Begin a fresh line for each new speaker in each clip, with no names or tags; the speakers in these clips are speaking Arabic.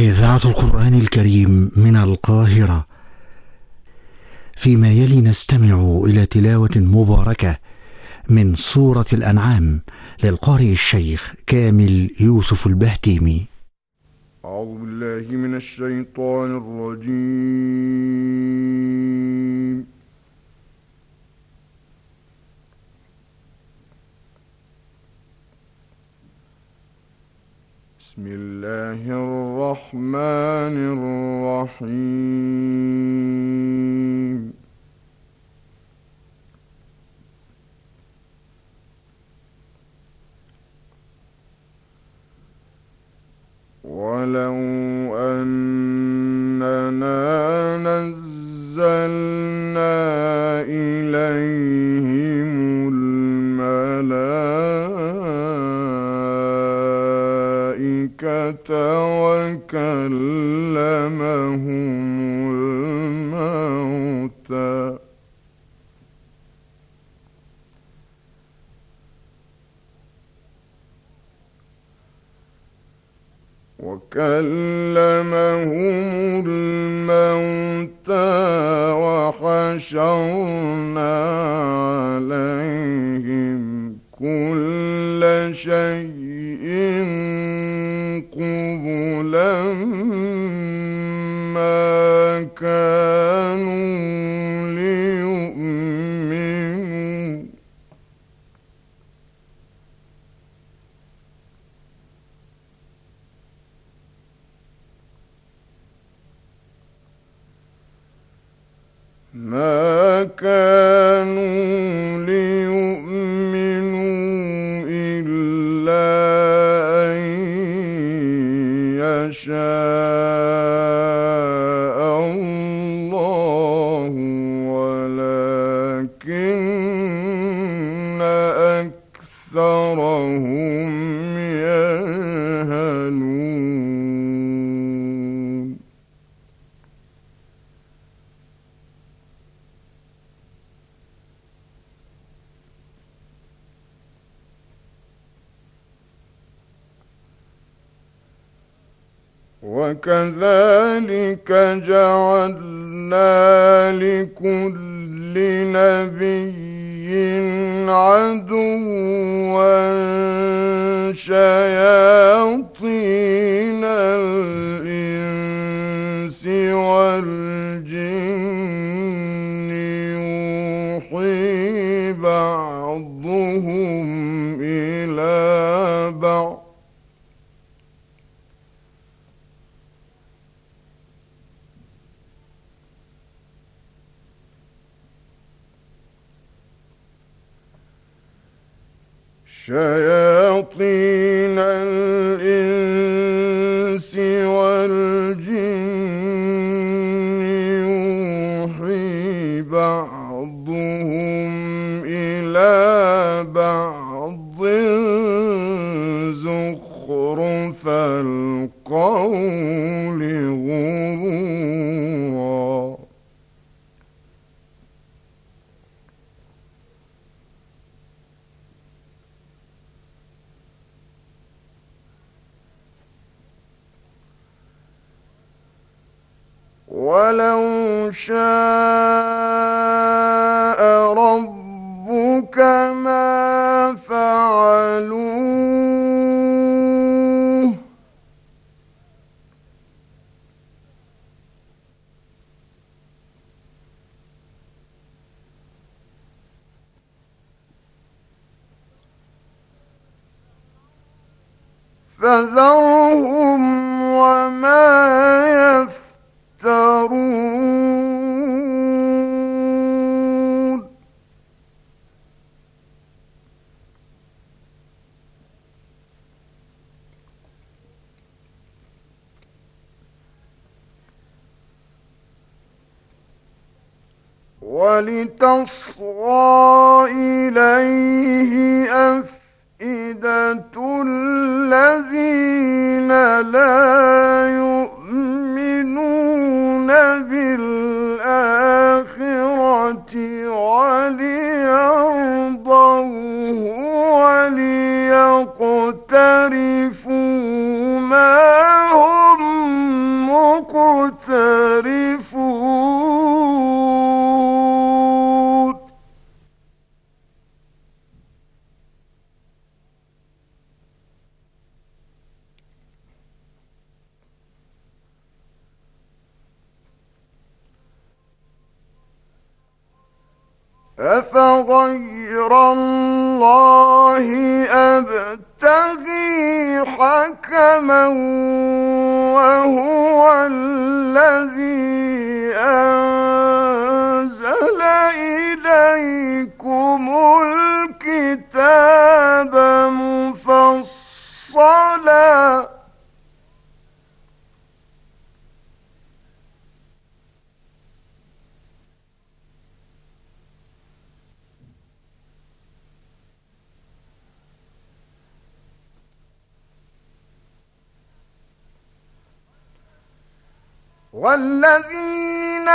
إذاعة القرآن الكريم من القاهرة. فيما يلي نستمع إلى تلاوة مباركة من سورة الأنعام للقارئ الشيخ كامل يوسف البهتيمي.
أعوذ بالله من الشيطان الرجيم. بسم الله الرحمن الرحيم. ولو أننا نزلنا إليهم الملائكة وكلمهم الموتى وحشرنا عليهم كل شيء قبلا ما كانوا ليؤمنوا إلا أن يشاء الله ولكن أكثرهم يجهلون. وكذلك جعلنا لكل نبي عدوا شياطين الإنس والجن يوحي بعضهم إلى بعض شياطين الإنس والجن يوحي بعضهم إلى بعض زخرف القول غرورا. ولو شاء ربك ما فعلوه فذرهم وما يفترون. ولتصغى إليه أفئدة الذين لا يؤمنون بالآخرة وليرضوه وليقترفوا ما هم أفغير الله أبتغي حكما وهو الذي أنزل إليكم الكتاب مفصلا والذين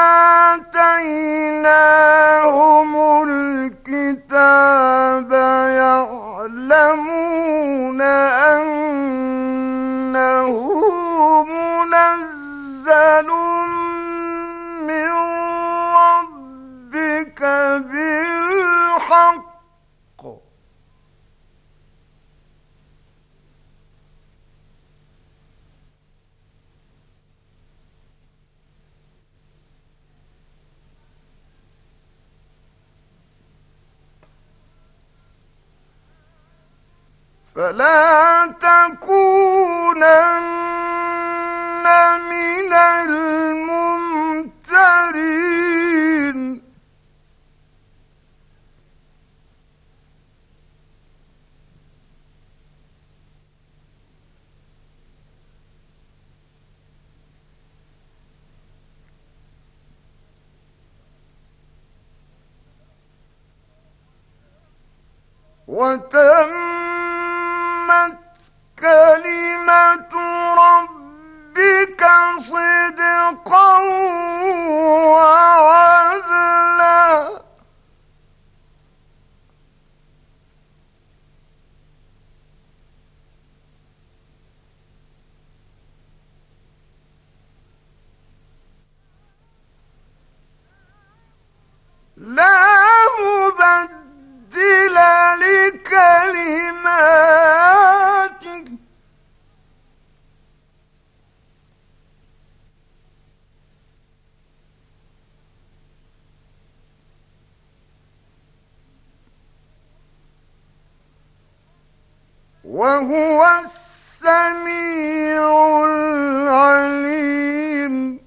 آتيناهم الكتاب يعلمون أنه منزل من ربك بالحق فلا تكونن من الممترين وتمت كلمة ربك صدقا وعدلا لا مبدل لكلماتك وهو السميع العليم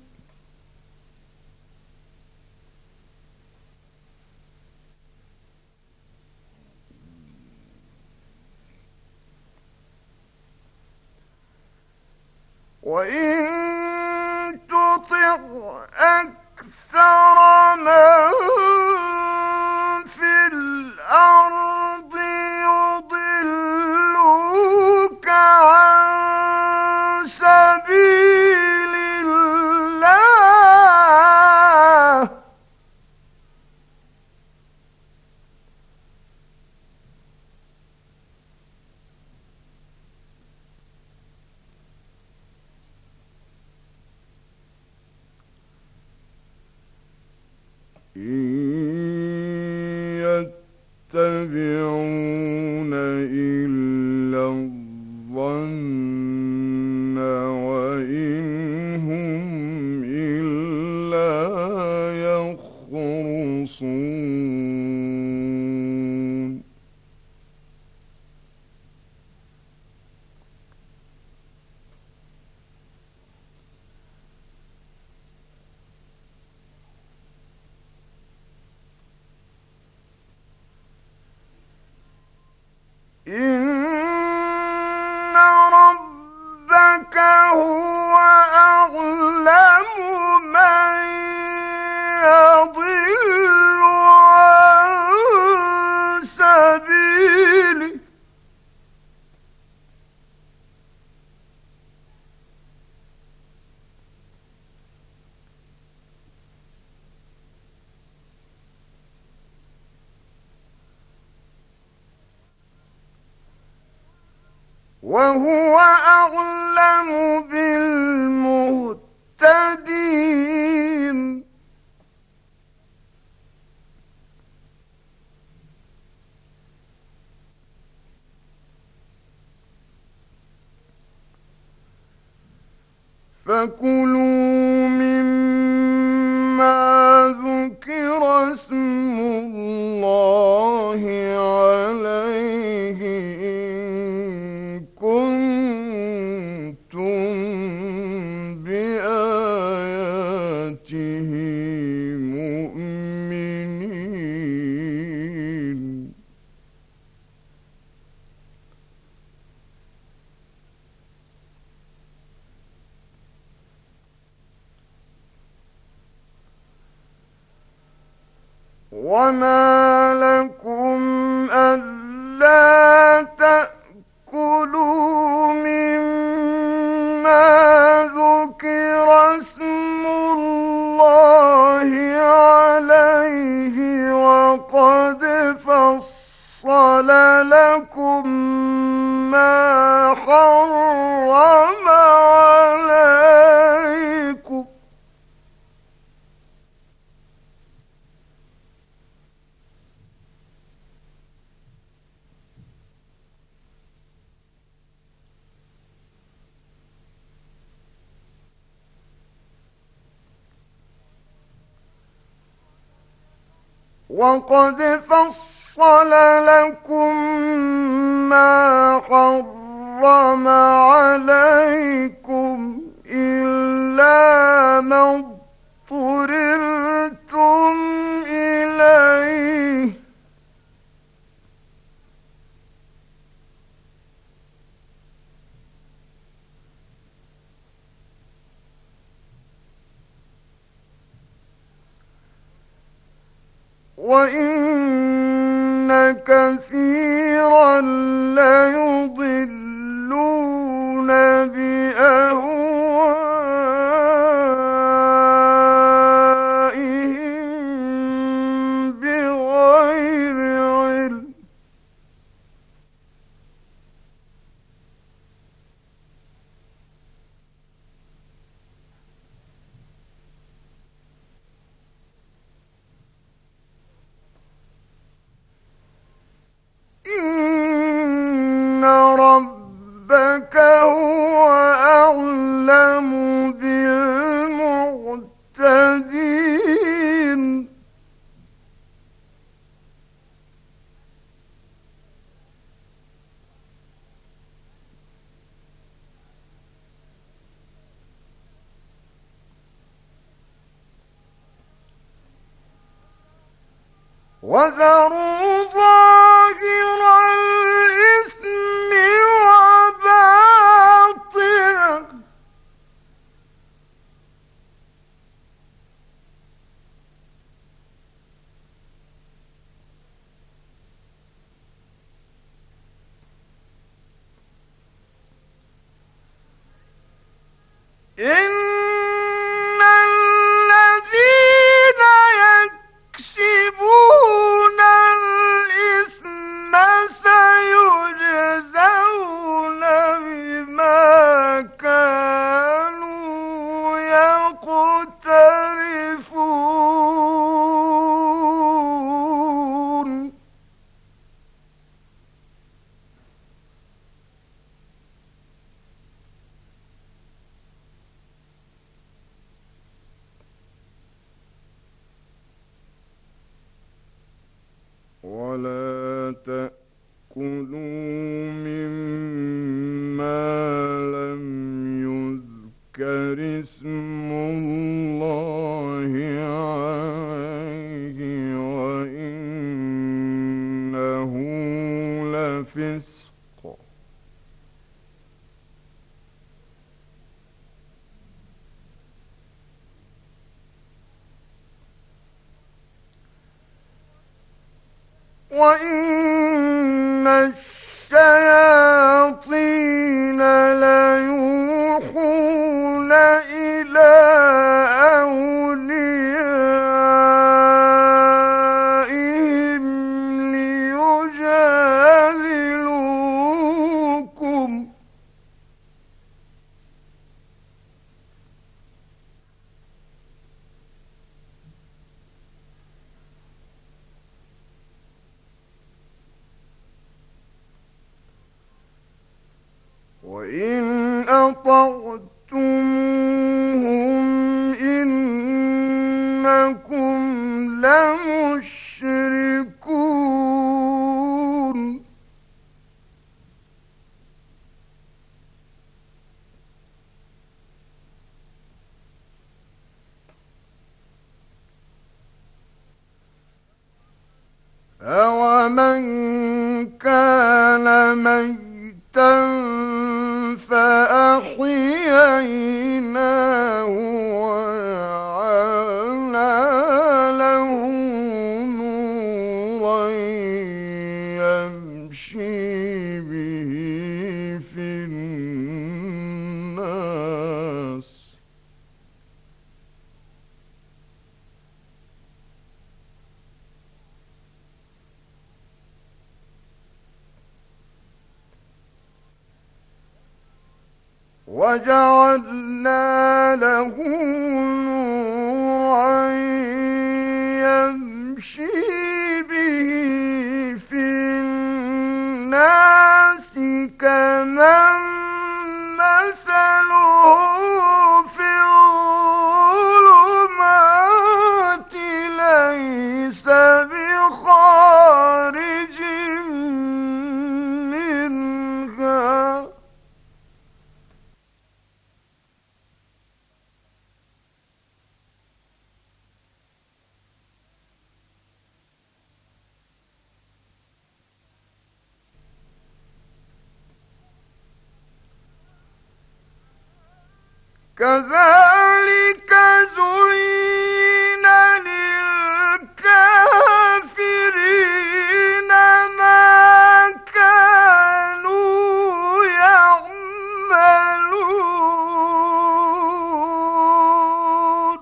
وإن تطع أكثر من في الأرض يضلوك عن سبيل الله إن يتبعون إلا الظن وإن هم إلا يخرصون إن ربك هو أعلم من يضل عن سبيله وهو أعلم بالمهتدين فكلوا مما ذكر اسم وما لكم ألا تأكلوا مما ذكر اسم الله عليه وقد فصل لكم ما حرم عليكم ما حرم عليكم إلا ما اضطررتم إليه وإن كثيرا ليضلون بأهوائهم بغير علم إن ربك هو أعلم بالمعتدين وذروا ظاهر الإثم وباطنه إن الذين يكسبون الإثم سيجزون بما كانوا يقترفون ولا تأكلوا مما لم يذكر اسم الله عليه وإنه لفسق وإن الشياطين ليوحون إلى أوليائهم ليجادلوكم وإن أطعتموهم إنكم لمشركون أَوَمَنْ كَانَ مَيْتًا فَأَحْيَيْنَاهُ وَجَعَلْنَا لَهُ نُورًا وجعلنا له نورا يمشي به في الناس كمن مثله في الظلمات ليس بخارج منها. كذلك زين للكافرين ما كانوا يعملون.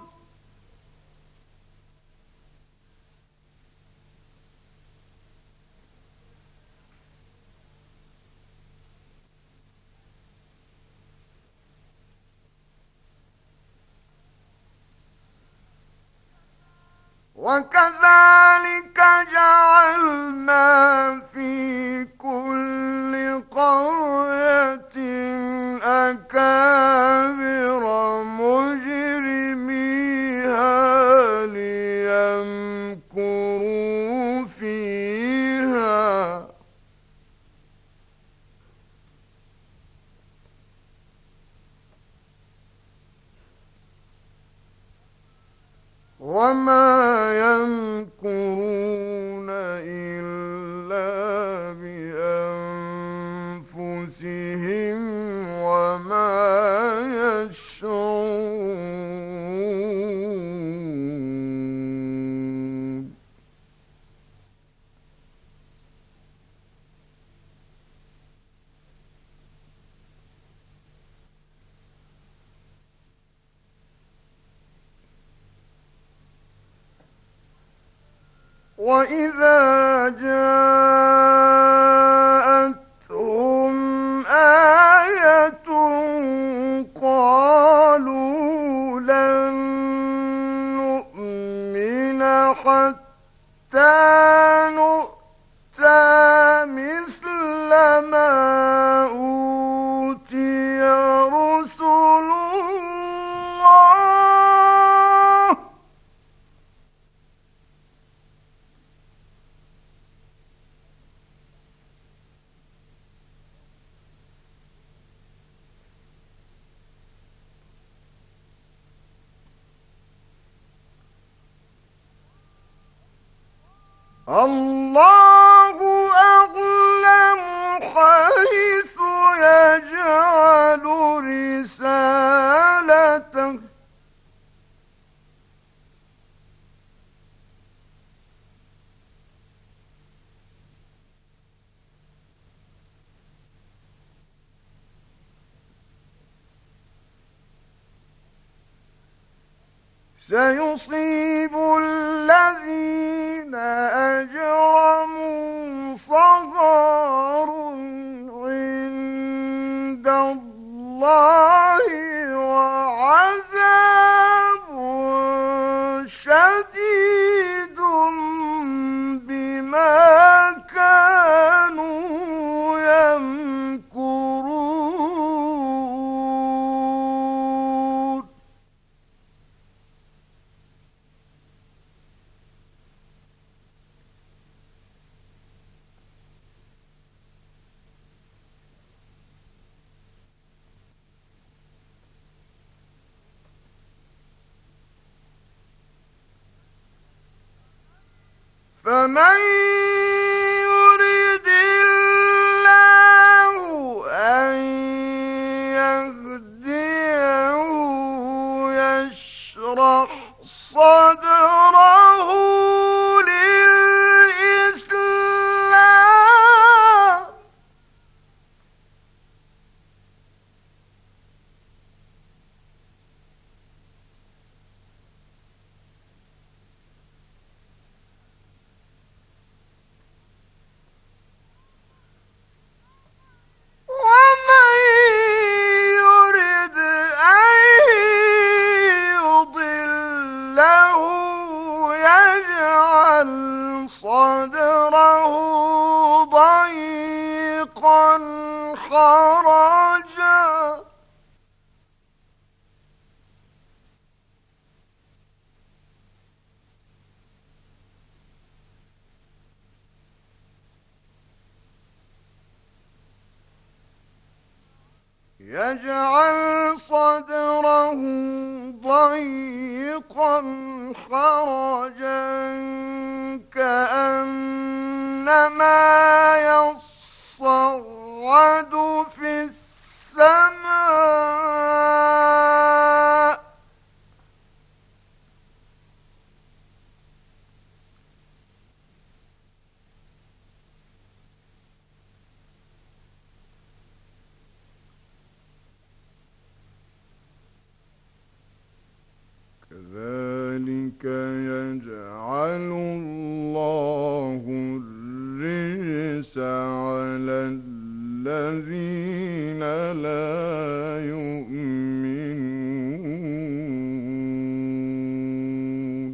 وكذلك جعلنا في كل قرية أكابر مجرميها ليمكروا فيها وما يمكرون إلا بأنفسهم وما يشعرون. وإذا جاءتهم آية قالوا لن نؤمن حتى نؤتى مثل ما أوتي رسل الله. الله أعلم حيث يجعل رسالته سيصيب الذين أجرموا صغار عند الله وعذاب شديد بما كانوا يمكرون. فمن يرد الله أن يهديه يشرح صدره للإسلام ومن يجعل صدره ضيقا حرجا كأنما يصعد في السماء كذلك يجعل الله الرجس على الذين لا يؤمنون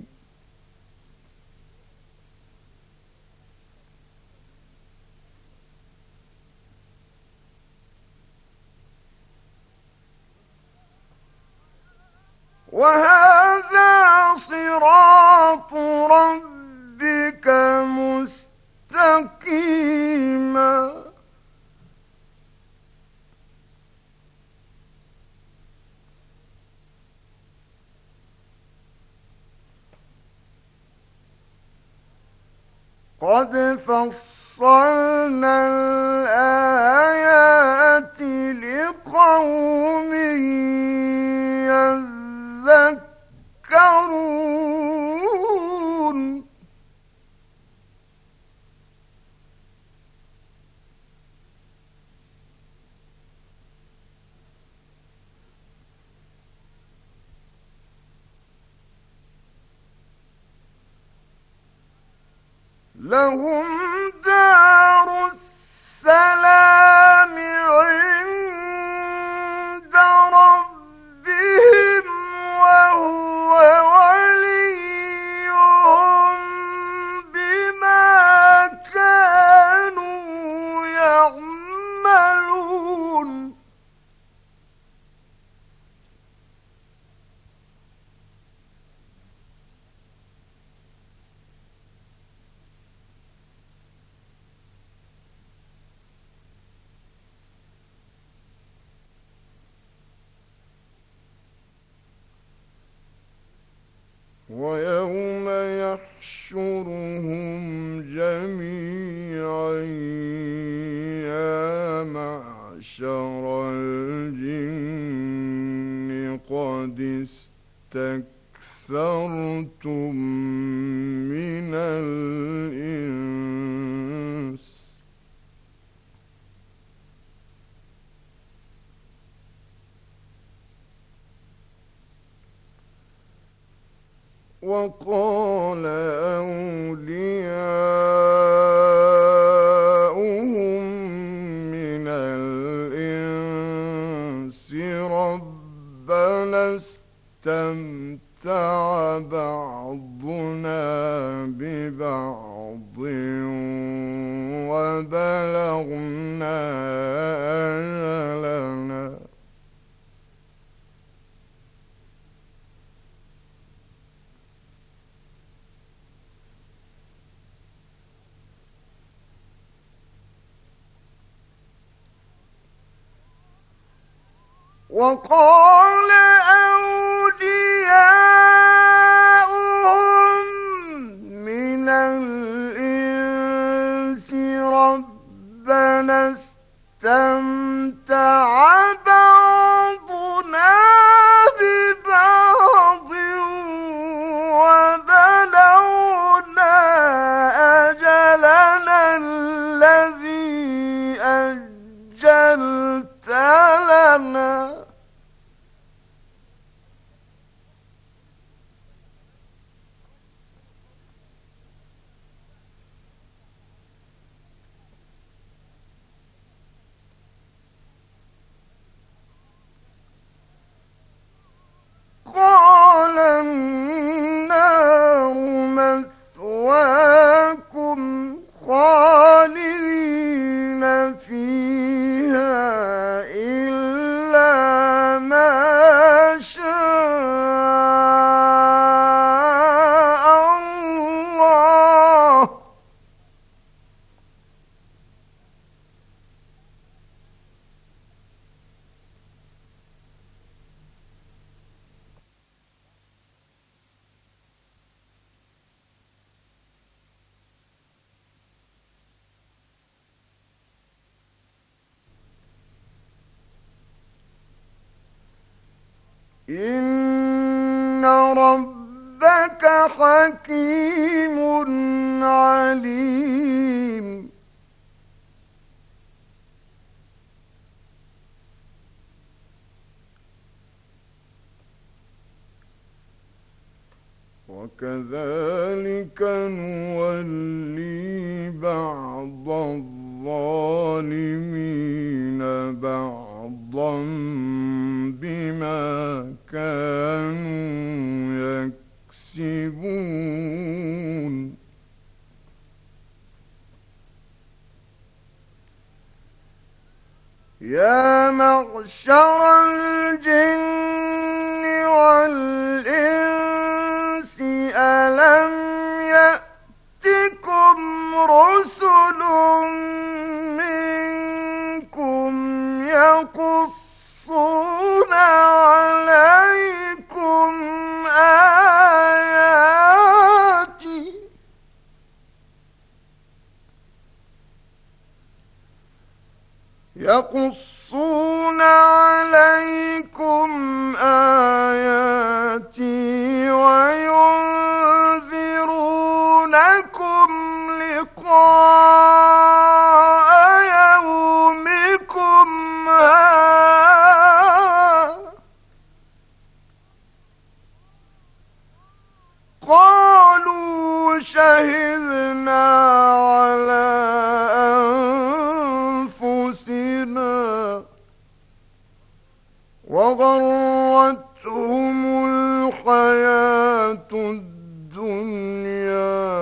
وهذا صراط ربك مستقيما قد فصلنا الآيات لقوم يذكرون لهم دار السلام عند ربهم وهو وليهم بما كانوا يعملون ويوم يحشرهم جميعا يا معشر الجن قد استكثرتم من الإنس وقال أولياؤهم من الإنس ربنا استمتع بعضنا ببعض وبلغنا أجلنا وقال أولياؤهم من الإنس ربنا استمتع بعضنا ببعض وبلغنا أجلنا الذي أجلت لنا إن ربك حكيم عليم. وكذلك نولي بعض الظالمين بعضا بما كانوا يكسبون. يا معشر الجن والإنس ألم يأتكم رسل منكم يقصون عليكم آياتي وينذرونكم لقاء يومكم هذا. قالوا شهدنا على أنفسنا وغرتهم الحياة الدنيا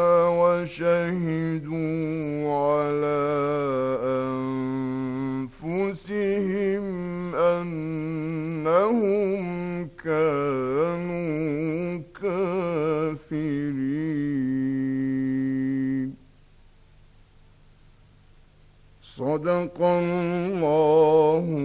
وشهدوا على أنفسهم أنهم كانوا كافرين. صدق الله